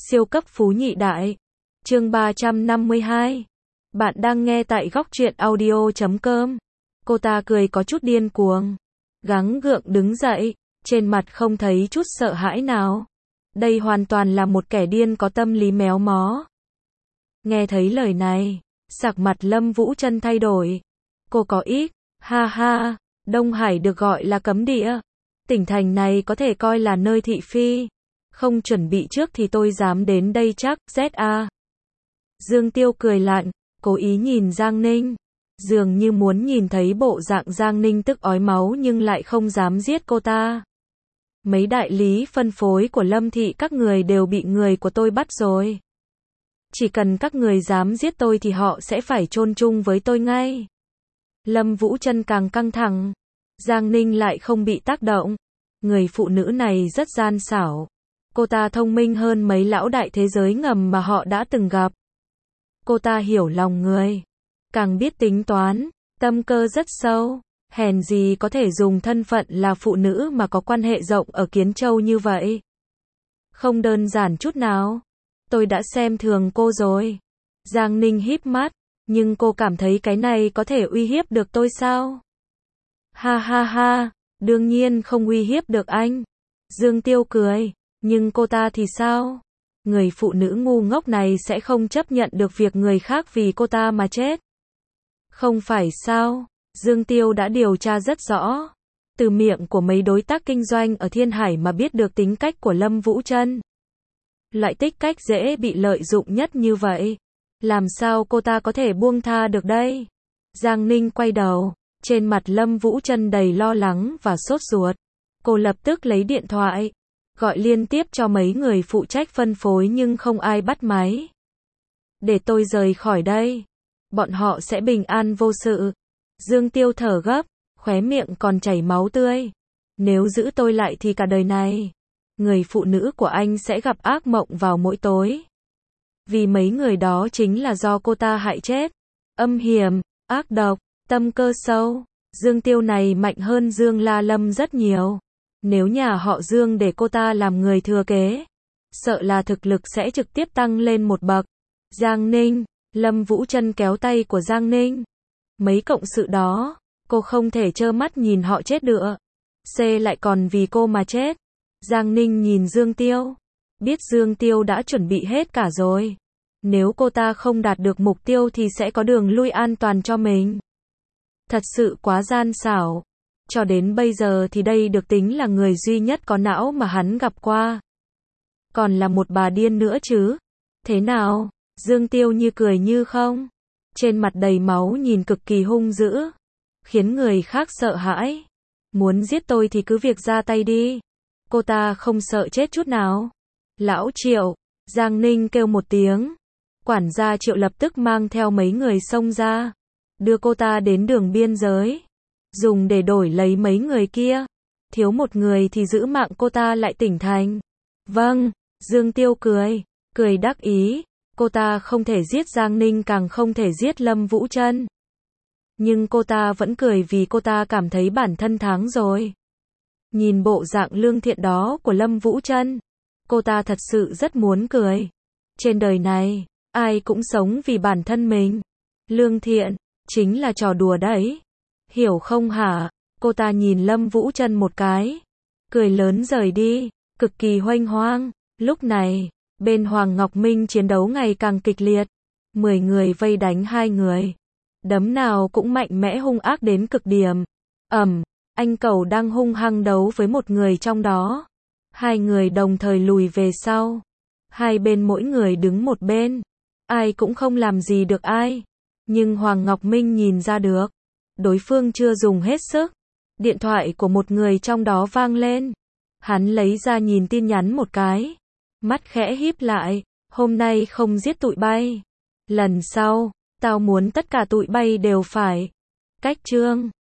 Siêu cấp phú nhị đại. Chương 352. Bạn đang nghe tại góc truyện audio.com. Cô ta cười có chút điên cuồng, gắng gượng đứng dậy, trên mặt không thấy chút sợ hãi nào. Đây hoàn toàn là một kẻ điên có tâm lý méo mó. Nghe thấy lời này, sắc mặt Lâm Vũ Trân thay đổi. Cô có ít, ha ha, Đông Hải được gọi là cấm địa. Tỉnh thành này có thể coi là nơi thị phi. Không chuẩn bị trước thì tôi dám đến đây chắc, ZA. Dương Tiêu cười lạnh, cố ý nhìn Giang Ninh. Dường như muốn nhìn thấy bộ dạng Giang Ninh tức ói máu nhưng lại không dám giết cô ta. Mấy đại lý phân phối của Lâm thị các người đều bị người của tôi bắt rồi. Chỉ cần các người dám giết tôi thì họ sẽ phải chôn chung với tôi ngay. Lâm Vũ Trân càng căng thẳng. Giang Ninh lại không bị tác động. Người phụ nữ này rất gian xảo. Cô ta thông minh hơn mấy lão đại thế giới ngầm mà họ đã từng gặp. Cô ta hiểu lòng người, càng biết tính toán, tâm cơ rất sâu. Hèn gì có thể dùng thân phận là phụ nữ mà có quan hệ rộng ở Kiến Châu như vậy. Không đơn giản chút nào. Tôi đã xem thường cô rồi. Giang Ninh híp mắt, nhưng cô cảm thấy cái này có thể uy hiếp được tôi sao? Ha ha ha, đương nhiên không uy hiếp được anh. Dương Tiêu cười, nhưng cô ta thì sao? Người phụ nữ ngu ngốc này sẽ không chấp nhận được việc người khác vì cô ta mà chết. Không phải sao? Dương Tiêu đã điều tra rất rõ. Từ miệng của mấy đối tác kinh doanh ở Thiên Hải mà biết được tính cách của Lâm Vũ Trân. Loại tích cách dễ bị lợi dụng nhất như vậy. Làm sao cô ta có thể buông tha được đây? Giang Ninh quay đầu, trên mặt Lâm Vũ Trân đầy lo lắng và sốt ruột. Cô lập tức lấy điện thoại, gọi liên tiếp cho mấy người phụ trách phân phối nhưng không ai bắt máy. Để tôi rời khỏi đây, bọn họ sẽ bình an vô sự. Dương Tiêu thở gấp, khóe miệng còn chảy máu tươi. Nếu giữ tôi lại thì cả đời này, người phụ nữ của anh sẽ gặp ác mộng vào mỗi tối. Vì mấy người đó chính là do cô ta hại chết. Âm hiểm, ác độc, tâm cơ sâu. Dương Tiêu này mạnh hơn Dương La Lâm rất nhiều. Nếu nhà họ Dương để cô ta làm người thừa kế, sợ là thực lực sẽ trực tiếp tăng lên một bậc. Giang Ninh, Lâm Vũ Trân kéo tay của Giang Ninh. Mấy cộng sự đó, cô không thể trơ mắt nhìn họ chết được. C lại còn vì cô mà chết. Giang Ninh nhìn Dương Tiêu, biết Dương Tiêu đã chuẩn bị hết cả rồi. Nếu cô ta không đạt được mục tiêu thì sẽ có đường lui an toàn cho mình. Thật sự quá gian xảo. Cho đến bây giờ thì đây được tính là người duy nhất có não mà hắn gặp qua. Còn là một bà điên nữa chứ. Thế nào? Dương Tiêu như cười như không. Trên mặt đầy máu nhìn cực kỳ hung dữ. Khiến người khác sợ hãi. Muốn giết tôi thì cứ việc ra tay đi. Cô ta không sợ chết chút nào. Lão Triệu, Giang Ninh kêu một tiếng. Quản gia Triệu lập tức mang theo mấy người xông ra. Đưa cô ta đến đường biên giới. Dùng để đổi lấy mấy người kia. Thiếu một người thì giữ mạng cô ta lại tỉnh thành. Vâng, Dương Tiêu cười đắc ý. Cô ta không thể giết Giang Ninh càng không thể giết Lâm Vũ Trân. Nhưng cô ta vẫn cười vì cô ta cảm thấy bản thân thắng rồi. Nhìn bộ dạng lương thiện đó của Lâm Vũ Trân, cô ta thật sự rất muốn cười. Trên đời này, ai cũng sống vì bản thân mình. Lương thiện, chính là trò đùa đấy. Hiểu không hả? Cô ta nhìn Lâm Vũ Trân một cái. Cười lớn rời đi, cực kỳ huênh hoang. Lúc này, bên Hoàng Ngọc Minh chiến đấu ngày càng kịch liệt. 10 người vây đánh 2 người. Đấm nào cũng mạnh mẽ hung ác đến cực điểm. Anh Cẩu đang hung hăng đấu với một người trong đó. 2 người đồng thời lùi về sau. Hai bên mỗi người đứng một bên. Ai cũng không làm gì được ai. Nhưng Hoàng Ngọc Minh nhìn ra được. Đối phương chưa dùng hết sức. Điện thoại của một người trong đó vang lên. Hắn lấy ra nhìn tin nhắn một cái. Mắt khẽ híp lại. Hôm nay không giết tụi bay. Lần sau, tao muốn tất cả tụi bay đều phải. Cách chương.